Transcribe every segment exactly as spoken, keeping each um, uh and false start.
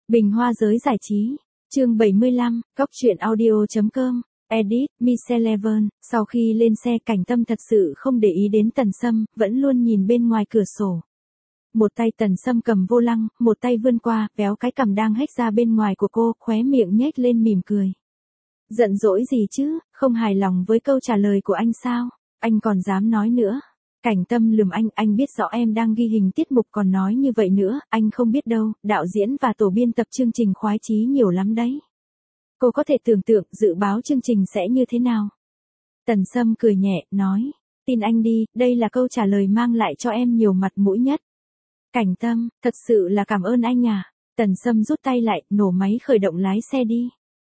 Bình Hoa Giới Giải Trí, chương bảy mươi lăm, Cóc Truyện Audio chấm com, edit, Micheleven. Sau khi lên xe, Cảnh Tâm thật sự không để ý đến Tần Sâm, vẫn luôn nhìn bên ngoài cửa sổ. Một tay Tần Sâm cầm vô lăng, một tay vươn qua, véo cái cằm đang hếch ra bên ngoài của cô, khóe miệng nhếch lên mỉm cười. Giận dỗi gì chứ, không hài lòng với câu trả lời của anh sao? Anh còn dám nói nữa. Cảnh Tâm lườm anh, anh biết rõ em đang ghi hình tiết mục còn nói như vậy nữa, anh không biết đâu, đạo diễn và tổ biên tập chương trình khoái chí nhiều lắm đấy. Cô có thể tưởng tượng dự báo chương trình sẽ như thế nào? Tần Sâm cười nhẹ, nói, tin anh đi, đây là câu trả lời mang lại cho em nhiều mặt mũi nhất. Cảnh Tâm, thật sự là cảm ơn anh à. Tần Sâm rút tay lại, nổ máy khởi động lái xe đi.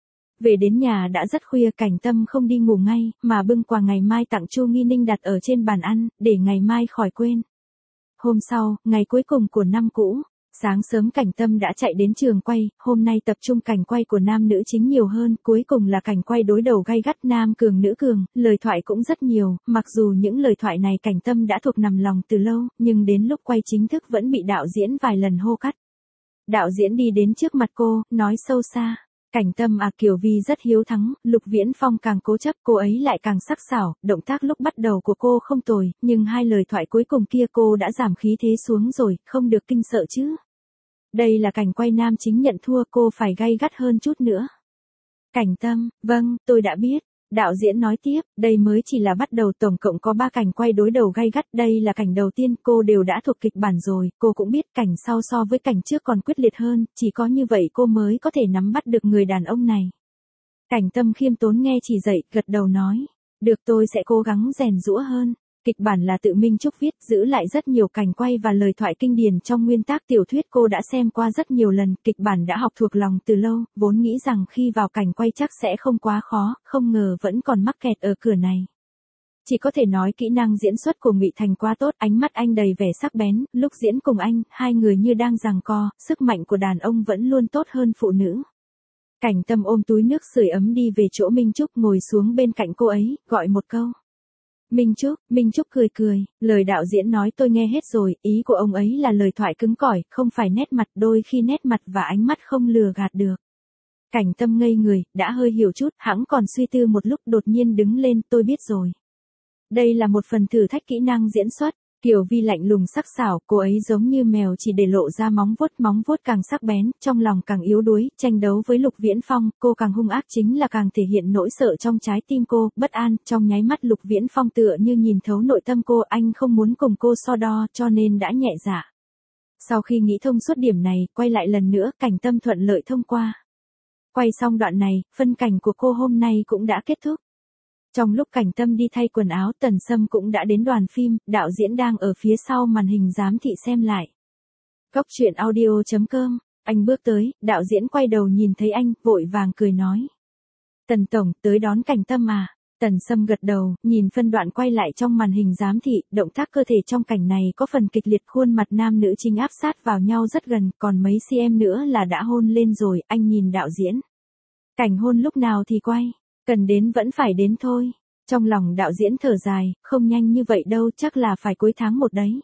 Về đến nhà đã rất khuya, Cảnh Tâm không đi ngủ ngay, mà bưng quà ngày mai tặng Chu Nghi Ninh đặt ở trên bàn ăn, để ngày mai khỏi quên. Hôm sau, ngày cuối cùng của năm cũ, sáng sớm Cảnh Tâm đã chạy đến trường quay, hôm nay tập trung cảnh quay của nam nữ chính nhiều hơn, cuối cùng là cảnh quay đối đầu gay gắt nam cường nữ cường, lời thoại cũng rất nhiều, mặc dù những lời thoại này Cảnh Tâm đã thuộc nằm lòng từ lâu, nhưng đến lúc quay chính thức vẫn bị đạo diễn vài lần hô cắt. Đạo diễn đi đến trước mặt cô, nói sâu xa. Cảnh Tâm à, Kiều Vi rất hiếu thắng, Lục Viễn Phong càng cố chấp, cô ấy lại càng sắc sảo, động tác lúc bắt đầu của cô không tồi, nhưng hai lời thoại cuối cùng kia cô đã giảm khí thế xuống rồi, không được kinh sợ chứ. Đây là cảnh quay nam chính nhận thua, cô phải gay gắt hơn chút nữa. Cảnh Tâm, vâng, tôi đã biết. Đạo diễn nói tiếp, đây mới chỉ là bắt đầu, tổng cộng có ba cảnh quay đối đầu gay gắt, đây là cảnh đầu tiên, cô đều đã thuộc kịch bản rồi, cô cũng biết cảnh sau so với cảnh trước còn quyết liệt hơn, chỉ có như vậy cô mới có thể nắm bắt được người đàn ông này. Cảnh Tâm khiêm tốn nghe chỉ dạy, gật đầu nói, được, tôi sẽ cố gắng rèn giũa hơn. Kịch bản là tự Minh Trúc viết, giữ lại rất nhiều cảnh quay và lời thoại kinh điển trong nguyên tác tiểu thuyết cô đã xem qua rất nhiều lần, kịch bản đã học thuộc lòng từ lâu, vốn nghĩ rằng khi vào cảnh quay chắc sẽ không quá khó, không ngờ vẫn còn mắc kẹt ở cửa này. Chỉ có thể nói kỹ năng diễn xuất của Ngụy Thành quá tốt, ánh mắt anh đầy vẻ sắc bén, lúc diễn cùng anh, hai người như đang giằng co, sức mạnh của đàn ông vẫn luôn tốt hơn phụ nữ. Cảnh Tâm ôm túi nước sưởi ấm đi về chỗ Minh Trúc, ngồi xuống bên cạnh cô ấy, gọi một câu. Minh Trúc, Minh Trúc cười cười, lời đạo diễn nói tôi nghe hết rồi, ý của ông ấy là lời thoại cứng cỏi, không phải nét mặt, đôi khi nét mặt và ánh mắt không lừa gạt được. Cảnh Tâm ngây người, đã hơi hiểu chút, hẵng còn suy tư một lúc đột nhiên đứng lên, tôi biết rồi. Đây là một phần thử thách kỹ năng diễn xuất. Kiều Vi lạnh lùng sắc sảo, cô ấy giống như mèo chỉ để lộ ra móng vuốt, móng vuốt càng sắc bén, trong lòng càng yếu đuối, tranh đấu với Lục Viễn Phong, cô càng hung ác chính là càng thể hiện nỗi sợ trong trái tim cô, bất an, trong nháy mắt Lục Viễn Phong tựa như nhìn thấu nội tâm cô, anh không muốn cùng cô so đo, cho nên đã nhẹ dạ. Sau khi nghĩ thông suốt điểm này, quay lại lần nữa, Cảnh Tâm thuận lợi thông qua. Quay xong đoạn này, phân cảnh của cô hôm nay cũng đã kết thúc. Trong lúc Cảnh Tâm đi thay quần áo, Tần Sâm cũng đã đến đoàn phim, đạo diễn đang ở phía sau màn hình giám thị xem lại. Cóc Truyện Audio chấm com, anh bước tới, đạo diễn quay đầu nhìn thấy anh, vội vàng cười nói. Tần Tổng, tới đón Cảnh Tâm à? Tần Sâm gật đầu, nhìn phân đoạn quay lại trong màn hình giám thị, động tác cơ thể trong cảnh này có phần kịch liệt, khuôn mặt nam nữ chính áp sát vào nhau rất gần, còn mấy cm nữa là đã hôn lên rồi, anh nhìn đạo diễn. Cảnh hôn lúc nào thì quay? Cần đến vẫn phải đến thôi. Trong lòng đạo diễn thở dài, không nhanh như vậy đâu, chắc là phải cuối tháng một đấy.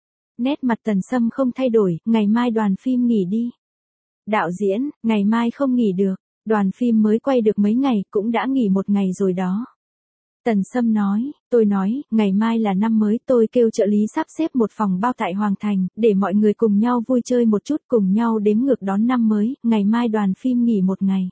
Nét mặt Tần Sâm không thay đổi, ngày mai đoàn phim nghỉ đi. Đạo diễn, ngày mai không nghỉ được, đoàn phim mới quay được mấy ngày, cũng đã nghỉ một ngày rồi đó. Tần Sâm nói, tôi nói, ngày mai là năm mới, tôi kêu trợ lý sắp xếp một phòng bao tại Hoàng Thành, để mọi người cùng nhau vui chơi một chút, cùng nhau đếm ngược đón năm mới, ngày mai đoàn phim nghỉ một ngày.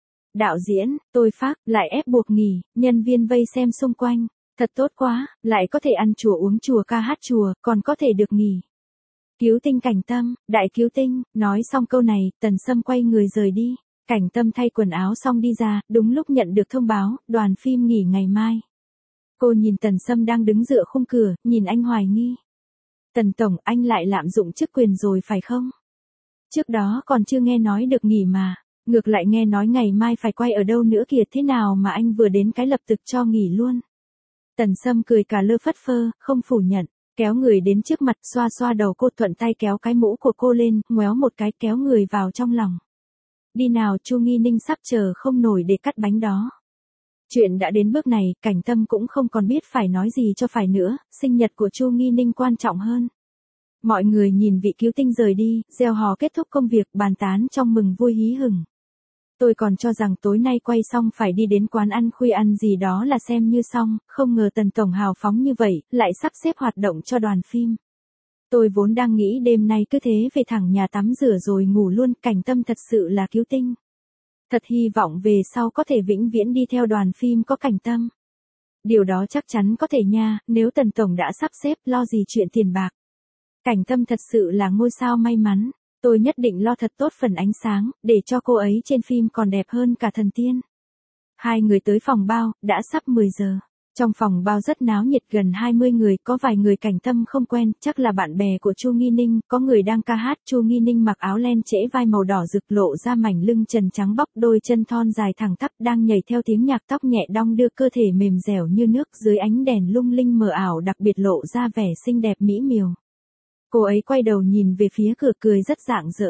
Đạo diễn, tôi phát, lại ép buộc nghỉ, nhân viên vây xem xung quanh, thật tốt quá, lại có thể ăn chùa uống chùa ca hát chùa, còn có thể được nghỉ. Cứu tinh Cảnh Tâm, đại cứu tinh, nói xong câu này, Tần Sâm quay người rời đi, Cảnh Tâm thay quần áo xong đi ra, đúng lúc nhận được thông báo, đoàn phim nghỉ ngày mai. Cô nhìn Tần Sâm đang đứng dựa khung cửa, nhìn anh hoài nghi. Tần Tổng, anh lại lạm dụng chức quyền rồi phải không? Trước đó còn chưa nghe nói được nghỉ mà. Ngược lại nghe nói ngày mai phải quay ở đâu nữa kìa, thế nào mà anh vừa đến cái lập tức cho nghỉ luôn. Tần Sâm cười cả lơ phất phơ, không phủ nhận, kéo người đến trước mặt, xoa xoa đầu cô, thuận tay kéo cái mũ của cô lên, ngoéo một cái, kéo người vào trong lòng. Đi nào, Chu Nghi Ninh sắp chờ không nổi để cắt bánh đó. Chuyện đã đến bước này, Cảnh Tâm cũng không còn biết phải nói gì cho phải nữa, sinh nhật của Chu Nghi Ninh quan trọng hơn. Mọi người nhìn vị cứu tinh rời đi, reo hò kết thúc công việc, bàn tán trong mừng vui hí hửng. Tôi còn cho rằng tối nay quay xong phải đi đến quán ăn khuya ăn gì đó là xem như xong, không ngờ Tần Tổng hào phóng như vậy, lại sắp xếp hoạt động cho đoàn phim. Tôi vốn đang nghĩ đêm nay cứ thế về thẳng nhà tắm rửa rồi ngủ luôn, Cảnh Tâm thật sự là cứu tinh. Thật hy vọng về sau có thể vĩnh viễn đi theo đoàn phim có Cảnh Tâm. Điều đó chắc chắn có thể nha, nếu Tần Tổng đã sắp xếp, lo gì chuyện tiền bạc. Cảnh Tâm thật sự là ngôi sao may mắn, tôi nhất định lo thật tốt phần ánh sáng, để cho cô ấy trên phim còn đẹp hơn cả thần tiên. Hai người tới phòng bao, đã sắp mười giờ. Trong phòng bao rất náo nhiệt, gần hai mươi người, có vài người Cảnh Tâm không quen, chắc là bạn bè của Chu Nghi Ninh, có người đang ca hát. Chu Nghi Ninh mặc áo len trễ vai màu đỏ rực lộ ra mảnh lưng trần trắng bóc, đôi chân thon dài thẳng tắp đang nhảy theo tiếng nhạc, tóc nhẹ đong đưa, cơ thể mềm dẻo như nước, dưới ánh đèn lung linh mờ ảo đặc biệt lộ ra vẻ xinh đẹp mỹ miều. Cô ấy quay đầu nhìn về phía cửa cười rất rạng rỡ.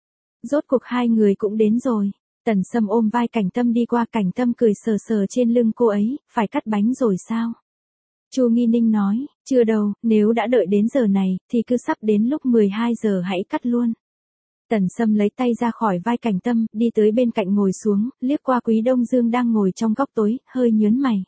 Rốt cuộc hai người cũng đến rồi. Tần Sâm ôm vai Cảnh Tâm đi qua, Cảnh Tâm cười sờ sờ trên lưng cô ấy, phải cắt bánh rồi sao? Chu Nghi Ninh nói, chưa đâu, nếu đã đợi đến giờ này, thì cứ sắp đến lúc mười hai giờ hãy cắt luôn. Tần Sâm lấy tay ra khỏi vai Cảnh Tâm, đi tới bên cạnh ngồi xuống, liếc qua Quý Đông Dương đang ngồi trong góc tối, hơi nhớn mày.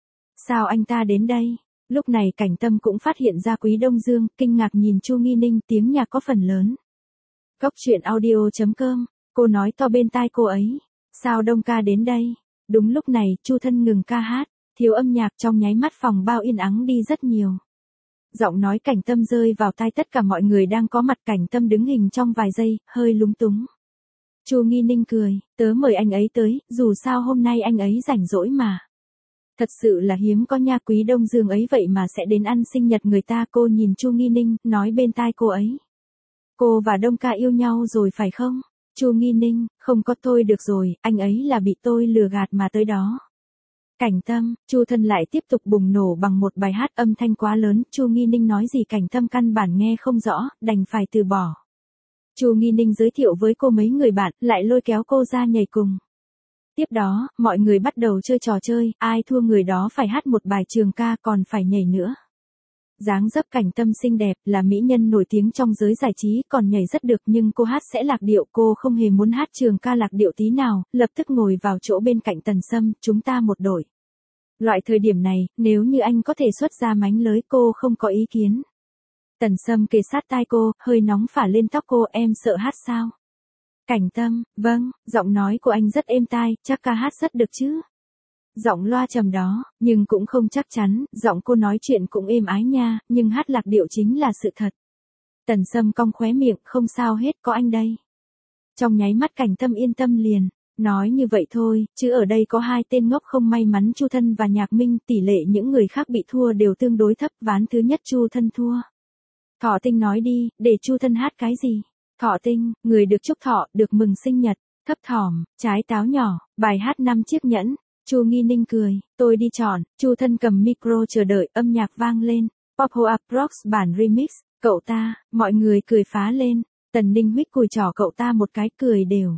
Sao anh ta đến đây? Lúc này Cảnh Tâm cũng phát hiện ra Quý Đông Dương, kinh ngạc nhìn Chu Nghi Ninh, tiếng nhạc có phần lớn. Góc truyện audio chấm com, cô nói to bên tai cô ấy. Sao Đông ca đến đây? Đúng lúc này, Chu Thân ngừng ca hát, thiếu âm nhạc, trong nháy mắt phòng bao yên ắng đi rất nhiều. Giọng nói Cảnh Tâm rơi vào tai tất cả mọi người đang có mặt, Cảnh Tâm đứng hình trong vài giây, hơi lúng túng. Chu Nghi Ninh cười, tớ mời anh ấy tới, dù sao hôm nay anh ấy rảnh rỗi mà. Thật sự là hiếm có nha, Quý Đông Dương ấy vậy mà sẽ đến ăn sinh nhật người ta. Cô nhìn Chu Nghi Ninh, nói bên tai cô ấy. Cô và Đông ca yêu nhau rồi phải không? Chu Nghi Ninh, không có, tôi được rồi, anh ấy là bị tôi lừa gạt mà tới đó. Cảnh Tâm, Chu Thân lại tiếp tục bùng nổ bằng một bài hát âm thanh quá lớn, Chu Nghi Ninh nói gì Cảnh Tâm căn bản nghe không rõ, đành phải từ bỏ. Chu Nghi Ninh giới thiệu với cô mấy người bạn, lại lôi kéo cô ra nhảy cùng. Tiếp đó, mọi người bắt đầu chơi trò chơi, ai thua người đó phải hát một bài trường ca, còn phải nhảy nữa. Dáng dấp Cảnh Tâm xinh đẹp, là mỹ nhân nổi tiếng trong giới giải trí, còn nhảy rất được, nhưng cô hát sẽ lạc điệu, cô không hề muốn hát trường ca lạc điệu tí nào, lập tức ngồi vào chỗ bên cạnh Tần Sâm, chúng ta một đội. Loại thời điểm này, nếu như anh có thể xuất ra mánh lới, cô không có ý kiến. Tần Sâm kề sát tai cô, hơi nóng phả lên tóc cô, em sợ hát sao? Cảnh Tâm, vâng, giọng nói của anh rất êm tai, chắc ca hát rất được chứ. Giọng loa trầm đó, nhưng cũng không chắc chắn, giọng cô nói chuyện cũng êm ái nha, nhưng hát lạc điệu chính là sự thật. Tần Sâm cong khóe miệng, không sao hết, có anh đây. Trong nháy mắt Cảnh Tâm yên tâm liền, nói như vậy thôi, chứ ở đây có hai tên ngốc không may mắn, Chu Thân và Nhạc Minh, tỷ lệ những người khác bị thua đều tương đối thấp, ván thứ nhất Chu Thân thua. Thọ Tinh nói đi, để Chu Thân hát cái gì? Thọ Tinh, người được chúc thọ, được mừng sinh nhật, thấp thỏm, trái táo nhỏ, bài hát năm chiếc nhẫn. Chu Nghi Ninh cười, tôi đi chọn. Chu Thân cầm micro chờ đợi, âm nhạc vang lên. Pop Hoa Rocks bản remix, cậu ta, mọi người cười phá lên. Tần Ninh huých cùi trỏ cậu ta một cái, cười đều.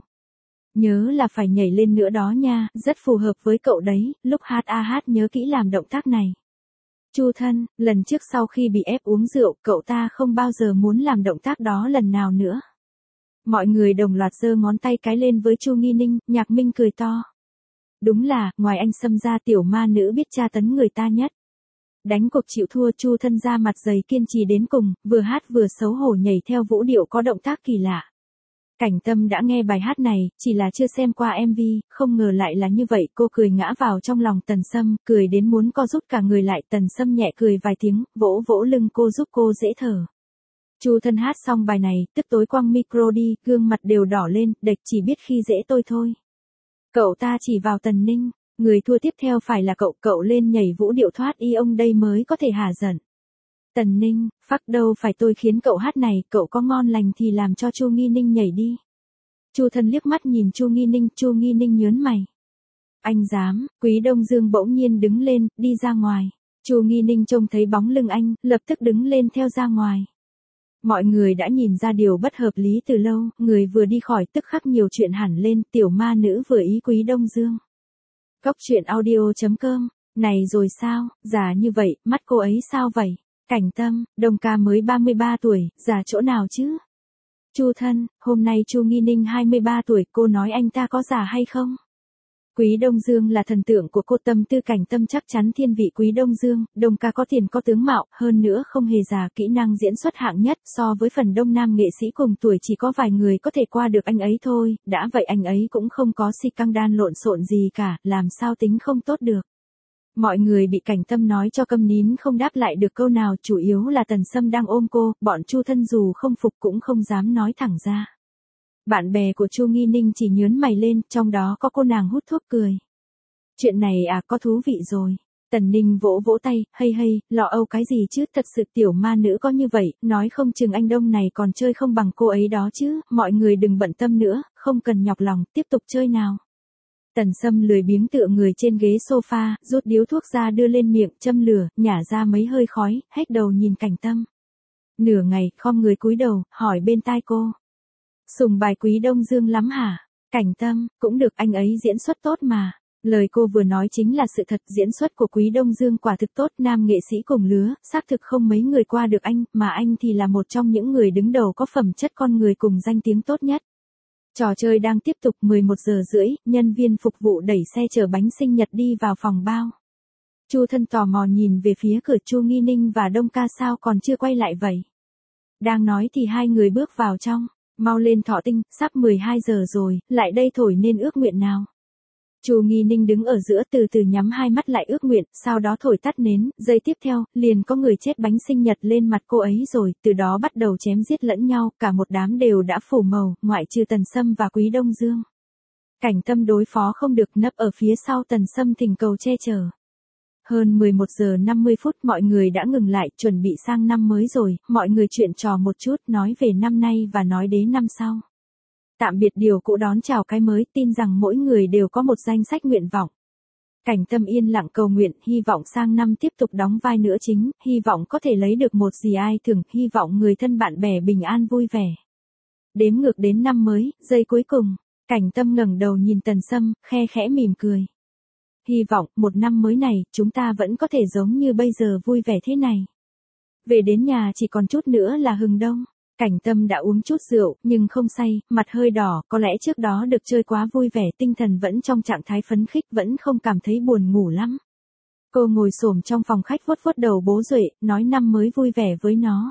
Nhớ là phải nhảy lên nữa đó nha, rất phù hợp với cậu đấy, lúc hát a hát nhớ kỹ làm động tác này. Chu Thân, lần trước sau khi bị ép uống rượu, cậu ta không bao giờ muốn làm động tác đó lần nào nữa. Mọi người đồng loạt giơ ngón tay cái lên với Chu Nghi Ninh, Nhạc Minh cười to. Đúng là, ngoài anh Sâm ra tiểu ma nữ biết tra tấn người ta nhất. Đánh cuộc chịu thua, Chu Thân ra mặt dày kiên trì đến cùng, vừa hát vừa xấu hổ nhảy theo vũ điệu có động tác kỳ lạ. Cảnh Tâm đã nghe bài hát này, chỉ là chưa xem qua em vê, không ngờ lại là như vậy, cô cười ngã vào trong lòng Tần Sâm, cười đến muốn co rút cả người lại. Tần Sâm nhẹ cười vài tiếng, vỗ vỗ lưng cô giúp cô dễ thở. Chu Thân hát xong bài này, tức tối quăng micro đi, gương mặt đều đỏ lên, đệch chỉ biết khi dễ tôi thôi. Cậu ta chỉ vào Tần Ninh, người thua tiếp theo phải là cậu, cậu lên nhảy vũ điệu thoát y ông đây mới có thể hả giận. Tần Ninh, phắc đâu phải tôi khiến cậu hát này, cậu có ngon lành thì làm cho Chu Nghi Ninh nhảy đi. Chu Thân liếc mắt nhìn Chu Nghi Ninh, Chu Nghi Ninh nhớn mày. Anh dám? Quý Đông Dương bỗng nhiên đứng lên, đi ra ngoài. Chu Nghi Ninh trông thấy bóng lưng anh, lập tức đứng lên theo ra ngoài. Mọi người đã nhìn ra điều bất hợp lý từ lâu, người vừa đi khỏi tức khắc nhiều chuyện hẳn lên, tiểu ma nữ vừa ý Quý Đông Dương. Góc truyện audio chấm com, này rồi sao, già như vậy, mắt cô ấy sao vậy? Cảnh Tâm, Đông ca mới ba mươi ba tuổi, già chỗ nào chứ? Chu thân, hôm nay Chu Nghi Ninh hai mươi ba tuổi, cô nói anh ta có già hay không? Quý Đông Dương là thần tượng của cô, tâm tư Cảnh Tâm chắc chắn thiên vị Quý Đông Dương. Đông ca có tiền có tướng mạo, hơn nữa không hề già, kỹ năng diễn xuất hạng nhất, so với phần đông nam nghệ sĩ cùng tuổi chỉ có vài người có thể qua được anh ấy thôi, đã vậy anh ấy cũng không có si căng đan lộn xộn gì cả, làm sao tính không tốt được. Mọi người bị Cảnh Tâm nói cho câm nín không đáp lại được câu nào, chủ yếu là Tần Sâm đang ôm cô, bọn Chu thân dù không phục cũng không dám nói thẳng ra. Bạn bè của Chu Nghi Ninh chỉ nhớn mày lên, trong đó có cô nàng hút thuốc cười. Chuyện này à, có thú vị rồi. Tần Ninh vỗ vỗ tay, hay hay, lo âu cái gì chứ, thật sự tiểu ma nữ có như vậy, nói không chừng anh Đông này còn chơi không bằng cô ấy đó chứ, mọi người đừng bận tâm nữa, không cần nhọc lòng, tiếp tục chơi nào. Tần Sâm lười biếng tựa người trên ghế sofa, rút điếu thuốc ra đưa lên miệng, châm lửa, nhả ra mấy hơi khói, hét đầu nhìn Cảnh Tâm. Nửa ngày, khom người cúi đầu, hỏi bên tai cô. Sùng bài Quý Đông Dương lắm hả? Cảnh Tâm, cũng được, anh ấy diễn xuất tốt mà. Lời cô vừa nói chính là sự thật, diễn xuất của Quý Đông Dương quả thực tốt, nam nghệ sĩ cùng lứa, xác thực không mấy người qua được anh, mà anh thì là một trong những người đứng đầu có phẩm chất con người cùng danh tiếng tốt nhất. Trò chơi đang tiếp tục, mười một giờ rưỡi, nhân viên phục vụ đẩy xe chở bánh sinh nhật đi vào phòng bao. Chu thân tò mò nhìn về phía cửa, Chu Nghi Ninh và Đông ca sao còn chưa quay lại vậy? Đang nói thì hai người bước vào trong. Mau lên Thọ Tinh, sắp mười hai giờ rồi, lại đây thổi nên ước nguyện nào. Chu Nghi Ninh đứng ở giữa từ từ nhắm hai mắt lại ước nguyện, sau đó thổi tắt nến, giây tiếp theo, liền có người chết bánh sinh nhật lên mặt cô ấy rồi, từ đó bắt đầu chém giết lẫn nhau, cả một đám đều đã phủ màu, ngoại trừ Tần Sâm và Quý Đông Dương. Cảnh Tâm đối phó không được, nấp ở phía sau Tần Sâm thỉnh cầu che chở. Hơn mười một giờ năm mươi phút mọi người đã ngừng lại, chuẩn bị sang năm mới rồi, mọi người chuyện trò một chút, nói về năm nay và nói đến năm sau. Tạm biệt điều cũ đón chào cái mới, tin rằng mỗi người đều có một danh sách nguyện vọng. Cảnh Tâm yên lặng cầu nguyện, hy vọng sang năm tiếp tục đóng vai nữ chính, hy vọng có thể lấy được một gì ai thưởng, hy vọng người thân bạn bè bình an vui vẻ. Đếm ngược đến năm mới, giây cuối cùng, Cảnh Tâm ngẩng đầu nhìn Tần Sâm, khe khẽ mỉm cười. Hy vọng, một năm mới này, chúng ta vẫn có thể giống như bây giờ vui vẻ thế này. Về đến nhà chỉ còn chút nữa là hừng đông. Cảnh Tâm đã uống chút rượu, nhưng không say, mặt hơi đỏ, có lẽ trước đó được chơi quá vui vẻ, tinh thần vẫn trong trạng thái phấn khích, vẫn không cảm thấy buồn ngủ lắm. Cô ngồi xổm trong phòng khách vuốt vuốt đầu bố Duệ, nói năm mới vui vẻ với nó.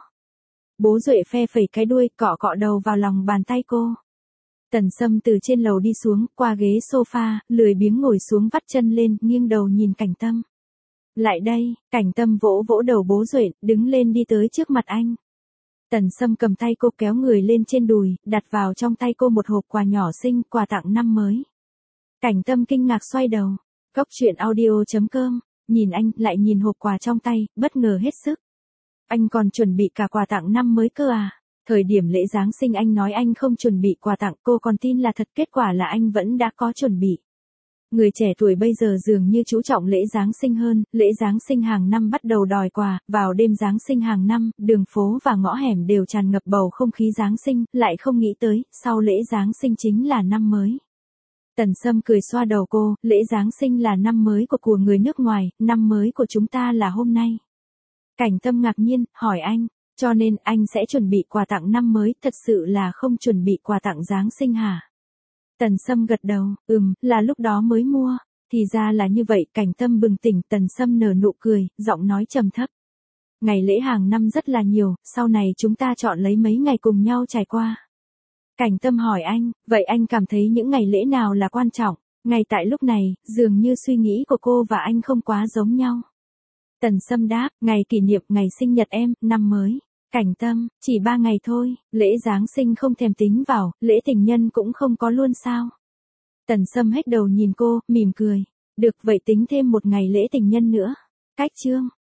Bố Duệ phe phẩy cái đuôi, cọ cọ đầu vào lòng bàn tay cô. Tần Sâm từ trên lầu đi xuống, qua ghế sofa, lười biếng ngồi xuống vắt chân lên, nghiêng đầu nhìn Cảnh Tâm. Lại đây, Cảnh Tâm vỗ vỗ đầu bố Duệ, đứng lên đi tới trước mặt anh. Tần Sâm cầm tay cô kéo người lên trên đùi, đặt vào trong tay cô một hộp quà nhỏ xinh, quà tặng năm mới. Cảnh Tâm kinh ngạc xoay đầu. Cốc truyện audio chấm com, nhìn anh, lại nhìn hộp quà trong tay, bất ngờ hết sức. Anh còn chuẩn bị cả quà tặng năm mới cơ à? Thời điểm lễ Giáng sinh anh nói anh không chuẩn bị quà tặng, cô còn tin là thật, kết quả là anh vẫn đã có chuẩn bị. Người trẻ tuổi bây giờ dường như chú trọng lễ Giáng sinh hơn, lễ Giáng sinh hàng năm bắt đầu đòi quà, vào đêm Giáng sinh hàng năm, đường phố và ngõ hẻm đều tràn ngập bầu không khí Giáng sinh, lại không nghĩ tới, sau lễ Giáng sinh chính là năm mới. Tần Sâm cười xoa đầu cô, lễ Giáng sinh là năm mới của của người nước ngoài, năm mới của chúng ta là hôm nay. Cảnh Tâm ngạc nhiên, hỏi anh, cho nên anh sẽ chuẩn bị quà tặng năm mới, thật sự là không chuẩn bị quà tặng Giáng sinh hả? Tần Sâm gật đầu, ừm, là lúc đó mới mua, thì ra là như vậy. Cảnh Tâm bừng tỉnh, Tần Sâm nở nụ cười, giọng nói trầm thấp. Ngày lễ hàng năm rất là nhiều, sau này chúng ta chọn lấy mấy ngày cùng nhau trải qua. Cảnh Tâm hỏi anh, vậy anh cảm thấy những ngày lễ nào là quan trọng? Ngay tại lúc này, dường như suy nghĩ của cô và anh không quá giống nhau. Tần Sâm đáp, ngày kỷ niệm, ngày sinh nhật em, năm mới. Cảnh Tâm, chỉ ba ngày thôi, lễ Giáng sinh không thèm tính vào, lễ tình nhân cũng không có luôn sao? Tần Sâm hết đầu nhìn cô, mỉm cười. Được vậy tính thêm một ngày lễ tình nhân nữa. Cách chương.